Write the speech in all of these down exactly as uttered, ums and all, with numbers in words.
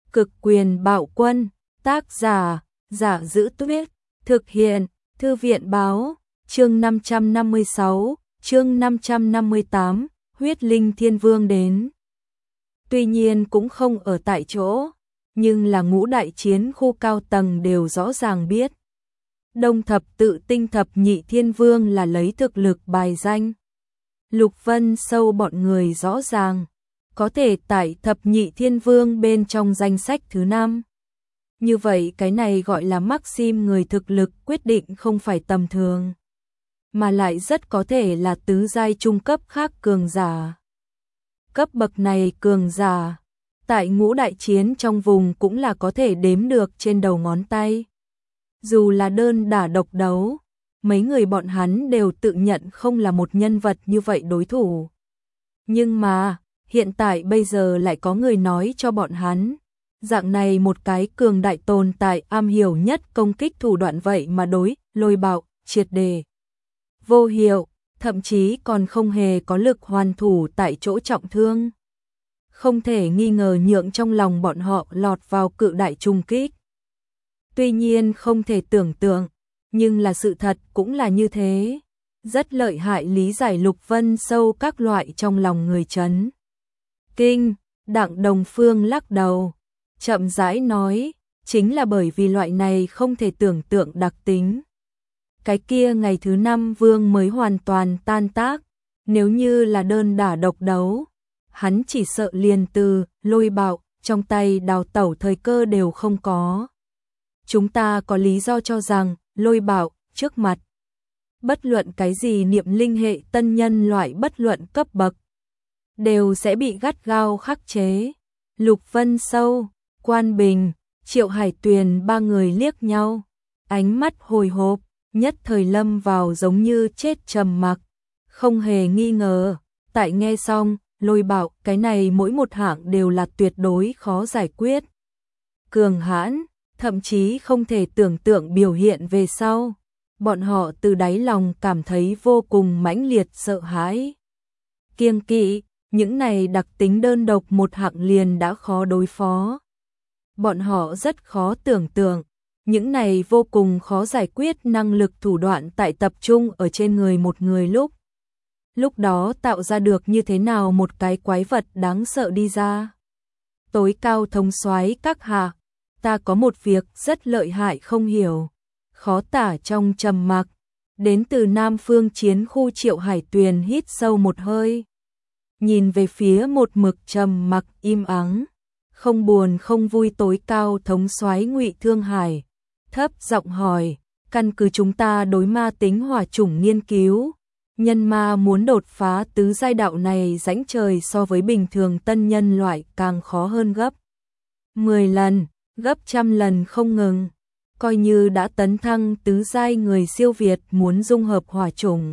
Cực quyền bạo quân, tác giả, Giả Giữ Tuyết, thực hiện, Thư viện báo, chương năm trăm năm mươi sáu, chương năm trăm năm mươi tám, huyết linh thiên vương đến. Tuy nhiên cũng không ở tại chỗ, nhưng là ngũ đại chiến khu cao tầng đều rõ ràng biết. Đông thập tự tinh thập nhị thiên vương là lấy thực lực bài danh. Lục Vân Sâu bọn người rõ ràng, có thể tại thập nhị thiên vương bên trong danh sách thứ năm. Như vậy cái này gọi là maxim người thực lực quyết định không phải tầm thường, mà lại rất có thể là tứ giai trung cấp khác cường giả. Cấp bậc này cường giả, tại ngũ đại chiến trong vùng cũng là có thể đếm được trên đầu ngón tay. Dù là đơn đả độc đấu, mấy người bọn hắn đều tự nhận không là một nhân vật như vậy đối thủ. Nhưng mà, hiện tại bây giờ lại có người nói cho bọn hắn, dạng này một cái cường đại tồn tại am hiểu nhất công kích thủ đoạn vậy mà đối, Lôi Bạo, triệt đề. Vô hiệu, thậm chí còn không hề có lực hoàn thủ tại chỗ trọng thương. Không thể nghi ngờ nhượng trong lòng bọn họ lọt vào cự đại trung kích. Tuy nhiên không thể tưởng tượng, nhưng là sự thật cũng là như thế. Rất lợi hại lý giải Lục Vân Sâu các loại trong lòng người chấn. Kinh, Đặng Đồng Phương lắc đầu, chậm rãi nói, chính là bởi vì loại này không thể tưởng tượng đặc tính. Cái kia ngày thứ năm vương mới hoàn toàn tan tác, nếu như là đơn đả độc đấu, hắn chỉ sợ liền từ, Lôi Bạo, trong tay đào tẩu thời cơ đều không có. Chúng ta có lý do cho rằng, Lôi Bạo, trước mặt. Bất luận cái gì niệm linh hệ tân nhân loại bất luận cấp bậc, đều sẽ bị gắt gao khắc chế. Lục Vân Sâu, Quan Bình, Triệu Hải Tuyền ba người liếc nhau, ánh mắt hồi hộp, nhất thời lâm vào giống như chết trầm mặc. Không hề nghi ngờ, tại nghe xong, Lôi Bạo, cái này mỗi một hạng đều là tuyệt đối khó giải quyết. Cường hãn, thậm chí không thể tưởng tượng biểu hiện về sau. Bọn họ từ đáy lòng cảm thấy vô cùng mãnh liệt sợ hãi. Kiêng kỵ, những này đặc tính đơn độc một hạng liền đã khó đối phó. Bọn họ rất khó tưởng tượng, những này vô cùng khó giải quyết năng lực thủ đoạn tại tập trung ở trên người một người lúc. Lúc đó tạo ra được như thế nào một cái quái vật đáng sợ đi ra. Tối cao thống soái các hạ, ta có một việc rất lợi hại không hiểu. Khó tả trong trầm mặc, đến từ Nam Phương chiến khu Triệu Hải Tuyền hít sâu một hơi. Nhìn về phía một mực trầm mặc im ắng, không buồn không vui tối cao thống soái Ngụy Thương Hải, thấp giọng hỏi, căn cứ chúng ta đối ma tính hỏa chủng nghiên cứu, nhân ma muốn đột phá tứ giai đạo này rãnh trời so với bình thường tân nhân loại càng khó hơn gấp mười lần, gấp trăm lần không ngừng. Coi như đã tấn thăng tứ giai người siêu việt muốn dung hợp hỏa chủng,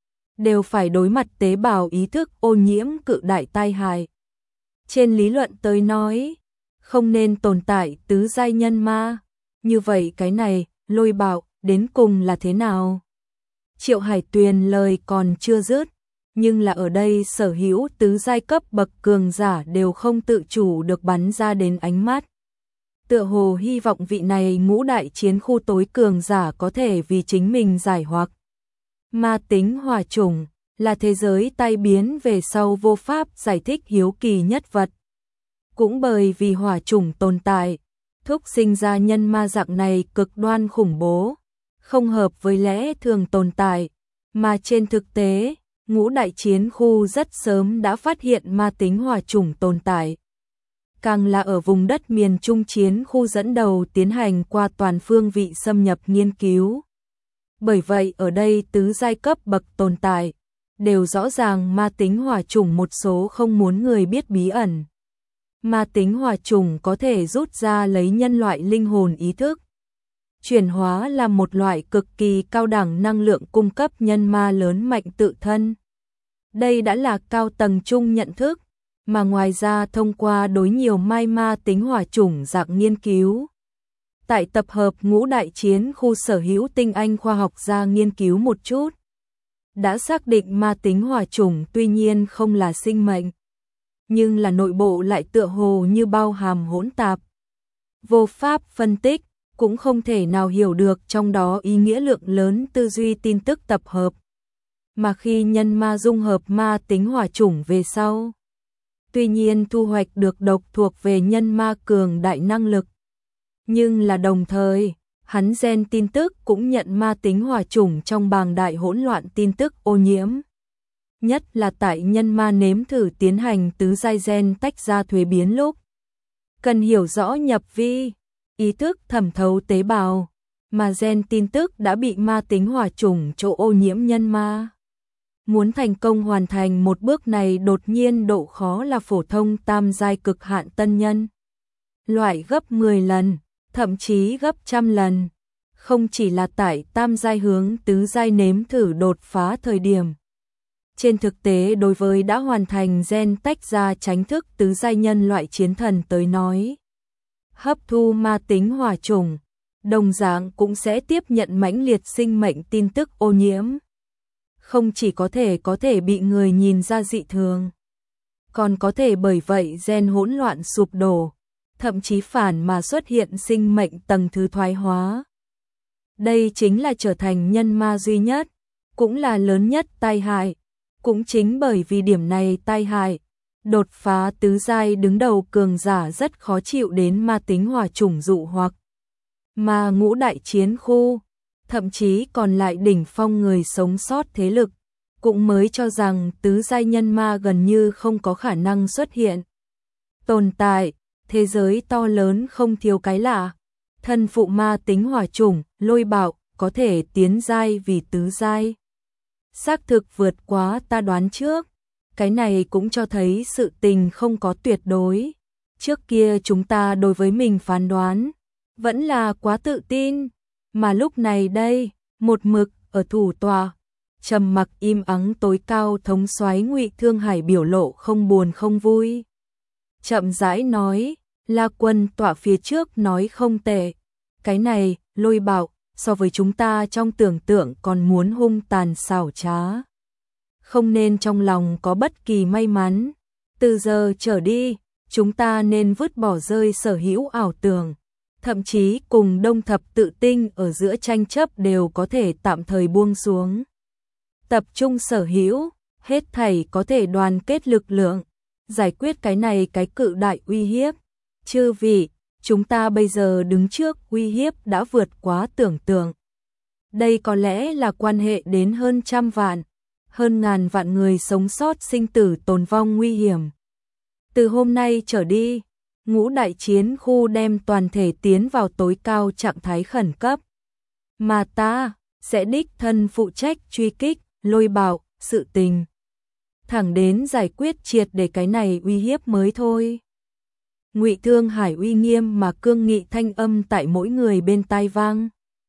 đều phải đối mặt tế bào ý thức ô nhiễm cự đại tai hại. Trên lý luận tới nói, không nên tồn tại tứ giai nhân ma. Như vậy cái này, Lôi Bạo, đến cùng là thế nào? Triệu Hải Tuyền lời còn chưa dứt, nhưng là ở đây sở hữu tứ giai cấp bậc cường giả đều không tự chủ được bắn ra đến ánh mắt. Tựa hồ hy vọng vị này ngũ đại chiến khu tối cường giả có thể vì chính mình giải hoặc. Ma tính hỏa chủng là thế giới tai biến về sau vô pháp giải thích hiếu kỳ nhất vật. Cũng bởi vì hỏa chủng tồn tại, thúc sinh ra nhân ma dạng này cực đoan khủng bố, không hợp với lẽ thường tồn tại, mà trên thực tế, ngũ đại chiến khu rất sớm đã phát hiện ma tính hỏa chủng tồn tại. Càng là ở vùng đất miền Trung chiến khu dẫn đầu tiến hành qua toàn phương vị xâm nhập nghiên cứu. Bởi vậy ở đây tứ giai cấp bậc tồn tại, đều rõ ràng ma tính hỏa chủng một số không muốn người biết bí ẩn. Ma tính hỏa chủng có thể rút ra lấy nhân loại linh hồn ý thức, chuyển hóa làm một loại cực kỳ cao đẳng năng lượng cung cấp nhân ma lớn mạnh tự thân. Đây đã là cao tầng chung nhận thức, mà ngoài ra thông qua đối nhiều mai ma tính hỏa chủng dạng nghiên cứu. Tại tập hợp ngũ đại chiến khu sở hữu tinh anh khoa học gia nghiên cứu một chút, đã xác định ma tính hỏa chủng tuy nhiên không là sinh mệnh, nhưng là nội bộ lại tựa hồ như bao hàm hỗn tạp, vô pháp phân tích, cũng không thể nào hiểu được trong đó ý nghĩa lượng lớn tư duy tin tức tập hợp. Mà khi nhân ma dung hợp ma tính hỏa chủng về sau, tuy nhiên thu hoạch được độc thuộc về nhân ma cường đại năng lực, nhưng là đồng thời, hắn gen tin tức cũng nhận ma tính hỏa chủng trong bàng đại hỗn loạn tin tức ô nhiễm. Nhất là tại nhân ma nếm thử tiến hành tứ giai gen tách ra thuế biến lúc. Cần hiểu rõ nhập vi, ý thức thẩm thấu tế bào, mà gen tin tức đã bị ma tính hỏa chủng chỗ ô nhiễm nhân ma. Muốn thành công hoàn thành một bước này đột nhiên độ khó là phổ thông tam giai cực hạn tân nhân. Loại gấp mười lần, thậm chí gấp trăm lần. Không chỉ là tại tam giai hướng tứ giai nếm thử đột phá thời điểm. Trên thực tế đối với đã hoàn thành gen tách ra tránh thức tứ giai nhân loại chiến thần tới nói, hấp thu ma tính hỏa chủng, đồng dạng cũng sẽ tiếp nhận mãnh liệt sinh mệnh tin tức ô nhiễm. Không chỉ có thể có thể bị người nhìn ra dị thường, còn có thể bởi vậy gen hỗn loạn sụp đổ, thậm chí phản mà xuất hiện sinh mệnh tầng thứ thoái hóa. Đây chính là trở thành nhân ma duy nhất, cũng là lớn nhất tai hại. Cũng chính bởi vì điểm này tai hại, đột phá tứ giai đứng đầu cường giả rất khó chịu đến ma tính hỏa chủng dụ hoặc. Mà ngũ đại chiến khu, thậm chí còn lại đỉnh phong người sống sót thế lực, cũng mới cho rằng tứ giai nhân ma gần như không có khả năng xuất hiện. Tồn tại, thế giới to lớn không thiếu cái lạ, thân phụ ma tính hỏa chủng, lôi bạo, có thể tiến giai vì tứ giai. Xác thực vượt quá ta đoán trước, cái này cũng cho thấy sự tình không có tuyệt đối. Trước kia chúng ta đối với mình phán đoán, vẫn là quá tự tin, mà lúc này đây, một mực ở thủ tòa, trầm mặc im ắng tối cao thống soái Ngụy Thương Hải biểu lộ không buồn không vui. Chậm rãi nói, La Quân tọa phía trước nói không tệ, cái này, lôi bạo, so với chúng ta trong tưởng tượng còn muốn hung tàn xảo trá. Không nên trong lòng có bất kỳ may mắn, từ giờ trở đi, chúng ta nên vứt bỏ rơi sở hữu ảo tưởng, thậm chí cùng đông thập tự tinh ở giữa tranh chấp đều có thể tạm thời buông xuống. Tập trung sở hữu, hết thảy có thể đoàn kết lực lượng, giải quyết cái này cái cự đại uy hiếp. Chư vị, chúng ta bây giờ đứng trước uy hiếp đã vượt quá tưởng tượng. Đây có lẽ là quan hệ đến hơn trăm vạn, hơn ngàn vạn người sống sót sinh tử tồn vong nguy hiểm. Từ hôm nay trở đi, ngũ đại chiến khu đem toàn thể tiến vào tối cao trạng thái khẩn cấp. Mà ta sẽ đích thân phụ trách truy kích, lôi bạo, sự tình. Thẳng đến giải quyết triệt để cái này uy hiếp mới thôi. Ngụy Thương Hải uy nghiêm mà cương nghị thanh âm tại mỗi người bên tai vang.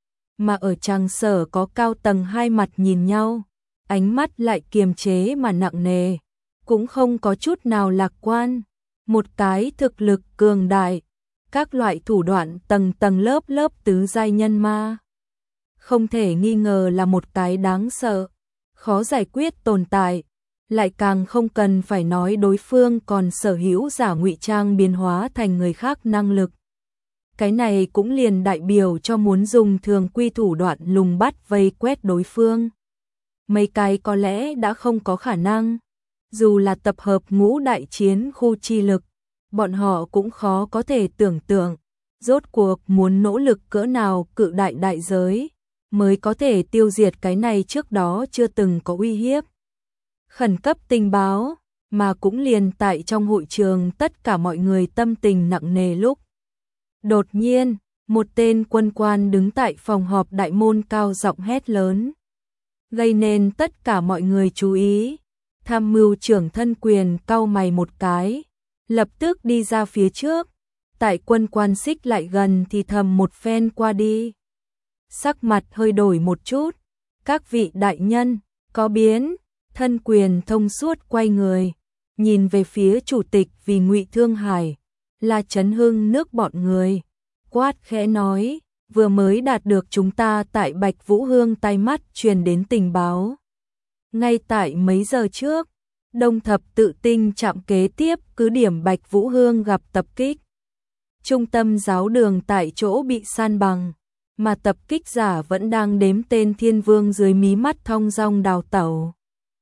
Mà ở tràng sở có cao tầng hai mặt nhìn nhau, ánh mắt lại kiềm chế mà nặng nề, cũng không có chút nào lạc quan. Một cái thực lực cường đại, các loại thủ đoạn tầng tầng lớp lớp tứ giai nhân ma. Không thể nghi ngờ là một cái đáng sợ, khó giải quyết tồn tại. Lại càng không cần phải nói đối phương còn sở hữu giả ngụy trang biến hóa thành người khác năng lực. Cái này cũng liền đại biểu cho muốn dùng thường quy thủ đoạn lùng bắt vây quét đối phương. Mấy cái có lẽ đã không có khả năng. Dù là tập hợp ngũ đại chiến khu chi lực, bọn họ cũng khó có thể tưởng tượng, rốt cuộc muốn nỗ lực cỡ nào cự đại đại giới, mới có thể tiêu diệt cái này trước đó chưa từng có uy hiếp. Khẩn cấp tình báo, mà cũng liền tại trong hội trường tất cả mọi người tâm tình nặng nề lúc. Đột nhiên, một tên quân quan đứng tại phòng họp đại môn cao giọng hét lớn. Gây nên tất cả mọi người chú ý. Tham mưu trưởng thân quyền cau mày một cái, lập tức đi ra phía trước. Tại quân quan xích lại gần thì thầm một phen qua đi. Sắc mặt hơi đổi một chút. Các vị đại nhân, có biến. Thân quyền thông suốt quay người, nhìn về phía chủ tịch vì Ngụy Thương Hải, là Trấn Hưng nước bọn người. Quát khẽ nói, vừa mới đạt được chúng ta tại Bạch Vũ Hương tai mắt truyền đến tình báo. Ngay tại mấy giờ trước, Đông Thập tự tinh trạm kế tiếp cứ điểm Bạch Vũ Hương gặp tập kích. Trung tâm giáo đường tại chỗ bị san bằng, mà tập kích giả vẫn đang đếm tên thiên vương dưới mí mắt thong dong đào tẩu.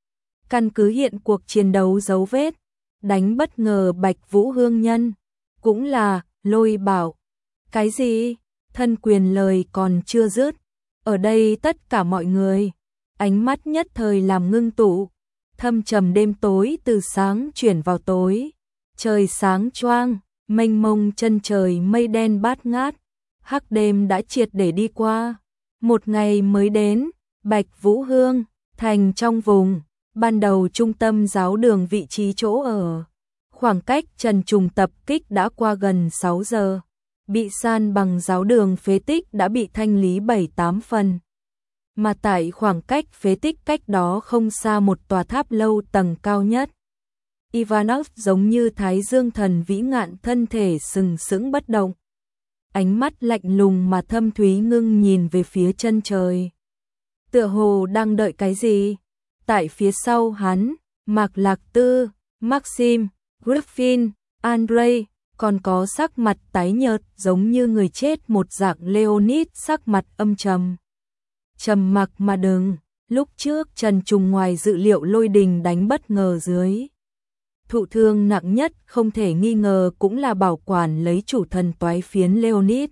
Căn cứ hiện cuộc chiến đấu dấu vết, đánh bất ngờ Bạch Vũ Hương Nhân, cũng là Lôi bảo. Cái gì? Thân quyền lời còn chưa dứt. Ở đây tất cả mọi người, ánh mắt nhất thời làm ngưng tụ, thâm trầm đêm tối từ sáng chuyển vào tối. Trời sáng choang, mênh mông chân trời mây đen bát ngát, hắc đêm đã triệt để đi qua. Một ngày mới đến, Bạch Vũ Hương, thành trong vùng, ban đầu trung tâm giáo đường vị trí chỗ ở. Khoảng cách Trần Trùng tập kích đã qua gần sáu giờ, bị san bằng giáo đường phế tích đã bị thanh lý bảy tám phần. Mà tại khoảng cách phế tích cách đó không xa một tòa tháp lâu tầng cao nhất. Ivanov giống như Thái Dương thần vĩ ngạn, thân thể sừng sững bất động. Ánh mắt lạnh lùng mà thâm thúy ngưng nhìn về phía chân trời. Tựa hồ đang đợi cái gì? Tại phía sau hắn, Mạc Lạc Tư, Maxim, Griffin, Andrei, còn có sắc mặt tái nhợt giống như người chết một dạng Leonid, sắc mặt âm trầm. Trầm mặc mà đừng, lúc trước Trần Trùng ngoài dự liệu lôi đình đánh bất ngờ dưới. Thụ thương nặng nhất không thể nghi ngờ cũng là bảo quản lấy chủ thần toái phiến Leonid.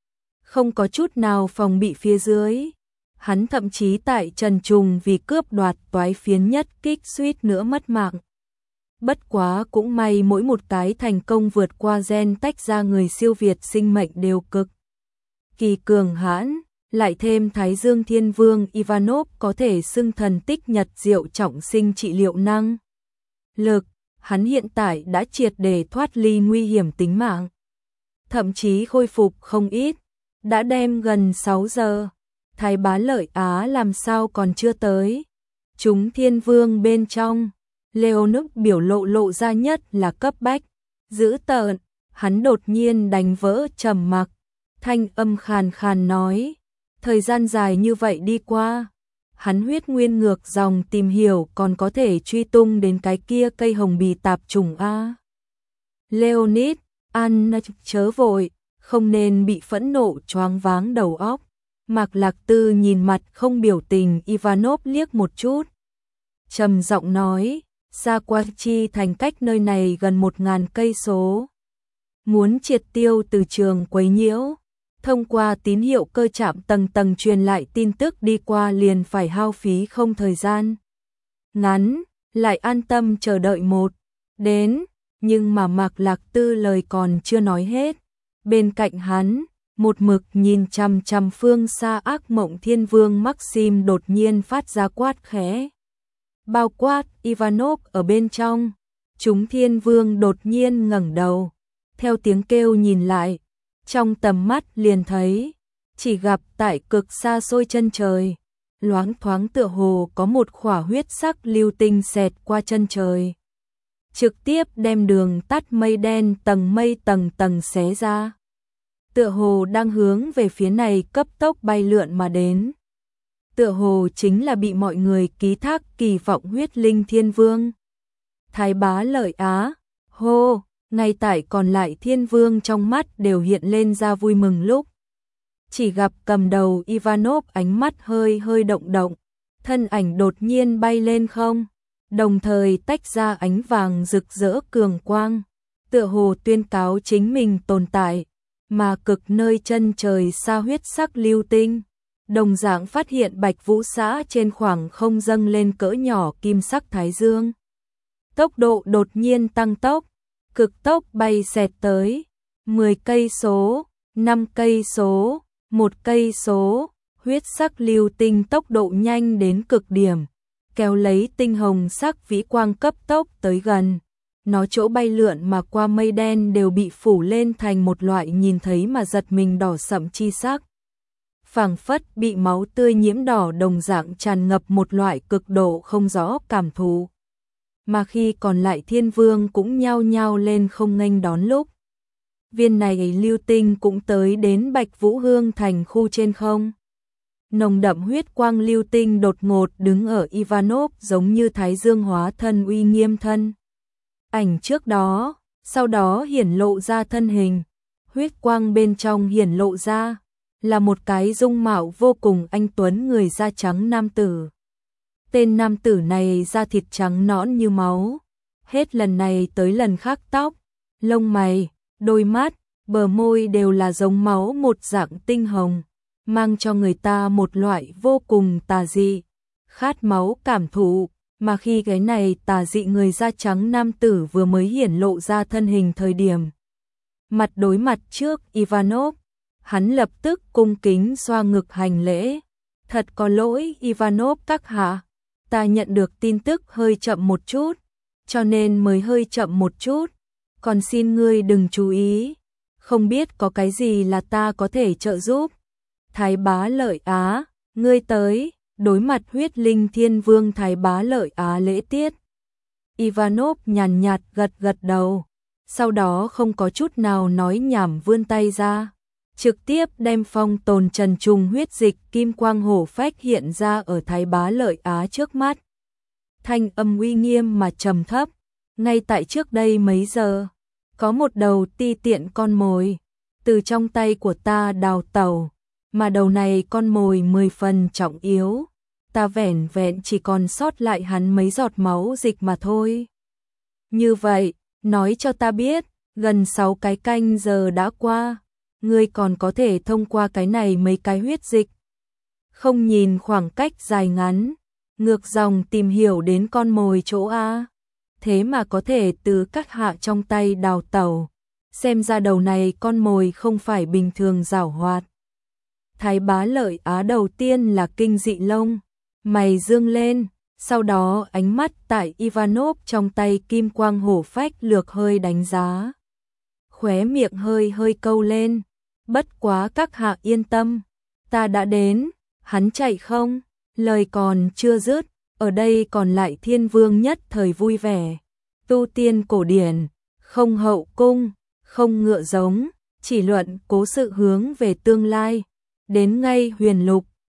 Không có chút nào phòng bị phía dưới. Hắn thậm chí tại Trần Trùng vì cướp đoạt toái phiến nhất kích suýt nữa mất mạng. Bất quá cũng may mỗi một cái thành công vượt qua gen tách ra người siêu việt sinh mệnh đều cực kỳ cường hãn, lại thêm Thái Dương Thiên Vương Ivanov có thể xưng thần tích nhật diệu trọng sinh trị liệu năng lực, hắn hiện tại đã triệt để thoát ly nguy hiểm tính mạng, thậm chí khôi phục không ít. Đã đem gần sáu giờ, Thái Bá Lợi Á làm sao còn chưa tới? Chúng thiên vương bên trong, Leonid biểu lộ lộ ra nhất là cấp bách, dữ tợn, hắn đột nhiên đánh vỡ trầm mặc, thanh âm khàn khàn nói, thời gian dài như vậy đi qua, hắn huyết nguyên ngược dòng tìm hiểu còn có thể truy tung đến cái kia cây hồng bì tạp trùng a. Leonid, ăn chớ vội, không nên bị phẫn nộ choáng váng đầu óc. Mạc Lạc Tư nhìn mặt không biểu tình Ivanov liếc một chút, trầm giọng nói, Sa Qua Chi thành cách nơi này gần một ngàn cây số. Muốn triệt tiêu từ trường quấy nhiễu, thông qua tín hiệu cơ chạm tầng tầng truyền lại tin tức đi qua liền phải hao phí không thời gian ngắn, lại an tâm chờ đợi một đến, nhưng mà Mạc Lạc Tư lời còn chưa nói hết. Bên cạnh hắn, một mực nhìn chằm chằm phương xa ác mộng thiên vương Maxim đột nhiên phát ra quát khẽ. Bao quát Ivanov ở bên trong, chúng thiên vương đột nhiên ngẩng đầu, theo tiếng kêu nhìn lại, trong tầm mắt liền thấy, chỉ gặp tại cực xa xôi chân trời, loáng thoáng tựa hồ có một khỏa huyết sắc lưu tinh xẹt qua chân trời, trực tiếp đem đường tắt mây đen tầng mây tầng tầng xé ra. Tựa hồ đang hướng về phía này cấp tốc bay lượn mà đến. Tựa hồ chính là bị mọi người ký thác kỳ vọng huyết linh thiên vương. Thái Bá Lợi Á, hô, ngay tại còn lại thiên vương trong mắt đều hiện lên ra vui mừng lúc. Chỉ gặp cầm đầu Ivanov ánh mắt hơi hơi động động, thân ảnh đột nhiên bay lên không, đồng thời tách ra ánh vàng rực rỡ cường quang, tựa hồ tuyên cáo chính mình tồn tại. Mà cực nơi chân trời xa huyết sắc lưu tinh, đồng dạng phát hiện Bạch Vũ xã trên khoảng không dâng lên cỡ nhỏ kim sắc thái dương. Tốc độ đột nhiên tăng tốc, cực tốc bay xẹt tới, mười cây số, năm cây số, một cây số, huyết sắc lưu tinh tốc độ nhanh đến cực điểm, kéo lấy tinh hồng sắc vĩ quang cấp tốc tới gần. Nó chỗ bay lượn mà qua mây đen đều bị phủ lên thành một loại nhìn thấy mà giật mình đỏ sẫm chi sắc. Phảng phất bị máu tươi nhiễm đỏ đồng dạng tràn ngập một loại cực độ không rõ cảm thụ. Mà khi còn lại thiên vương cũng nhao nhao lên không nghênh đón lúc. Viên này lưu tinh cũng tới đến Bạch Vũ Hương thành khu trên không. Nồng đậm huyết quang lưu tinh đột ngột đứng ở Ivanov giống như thái dương hóa thân uy nghiêm thân ảnh trước đó, sau đó hiển lộ ra thân hình, huyết quang bên trong hiển lộ ra, là một cái dung mạo vô cùng anh tuấn người da trắng nam tử. Tên nam tử này da thịt trắng nõn như máu, hết lần này tới lần khác tóc, lông mày, đôi mắt, bờ môi đều là giống máu một dạng tinh hồng, mang cho người ta một loại vô cùng tà dị, khát máu cảm thụ, mà khi cái này tà dị người da trắng nam tử vừa mới hiển lộ ra thân hình thời điểm. Mặt đối mặt trước Ivanov, hắn lập tức cung kính xoa ngực hành lễ. Thật có lỗi Ivanov các hạ, ta nhận được tin tức hơi chậm một chút, cho nên mới hơi chậm một chút, còn xin ngươi đừng chú ý, không biết có cái gì là ta có thể trợ giúp. Thái Bá Lợi Á, ngươi tới, đối mặt huyết linh thiên vương Thái Bá Lợi Á lễ tiết. Ivanov nhàn nhạt gật gật đầu, sau đó không có chút nào nói nhảm vươn tay ra, trực tiếp đem phong tồn trần trùng huyết dịch kim quang hổ phách hiện ra ở Thái Bá Lợi Á trước mắt. Thanh âm uy nghiêm mà trầm thấp, ngay tại trước đây mấy giờ, có một đầu ti tiện con mồi, từ trong tay của ta đào tẩu, mà đầu này con mồi mười phần trọng yếu, ta vẻn vẹn chỉ còn sót lại hắn mấy giọt máu dịch mà thôi. Như vậy, nói cho ta biết, gần sáu cái canh giờ đã qua, ngươi còn có thể thông qua cái này mấy cái huyết dịch. Không nhìn khoảng cách dài ngắn, ngược dòng tìm hiểu đến con mồi chỗ A, thế mà có thể từ các hạ trong tay đào tẩu, xem ra đầu này con mồi không phải bình thường giảo hoạt. Thái Bá Lợi Á đầu tiên là kinh dị lông, mày dương lên, sau đó ánh mắt tại Ivanov trong tay kim quang hổ phách lược hơi đánh giá. Khóe miệng hơi hơi câu lên, bất quá các hạ yên tâm, ta đã đến, hắn chạy không, lời còn chưa dứt, ở đây còn lại thiên vương nhất thời vui vẻ, tu tiên cổ điển, không hậu cung, không ngựa giống, chỉ luận cố sự hướng về tương lai, đến ngay huyền lục,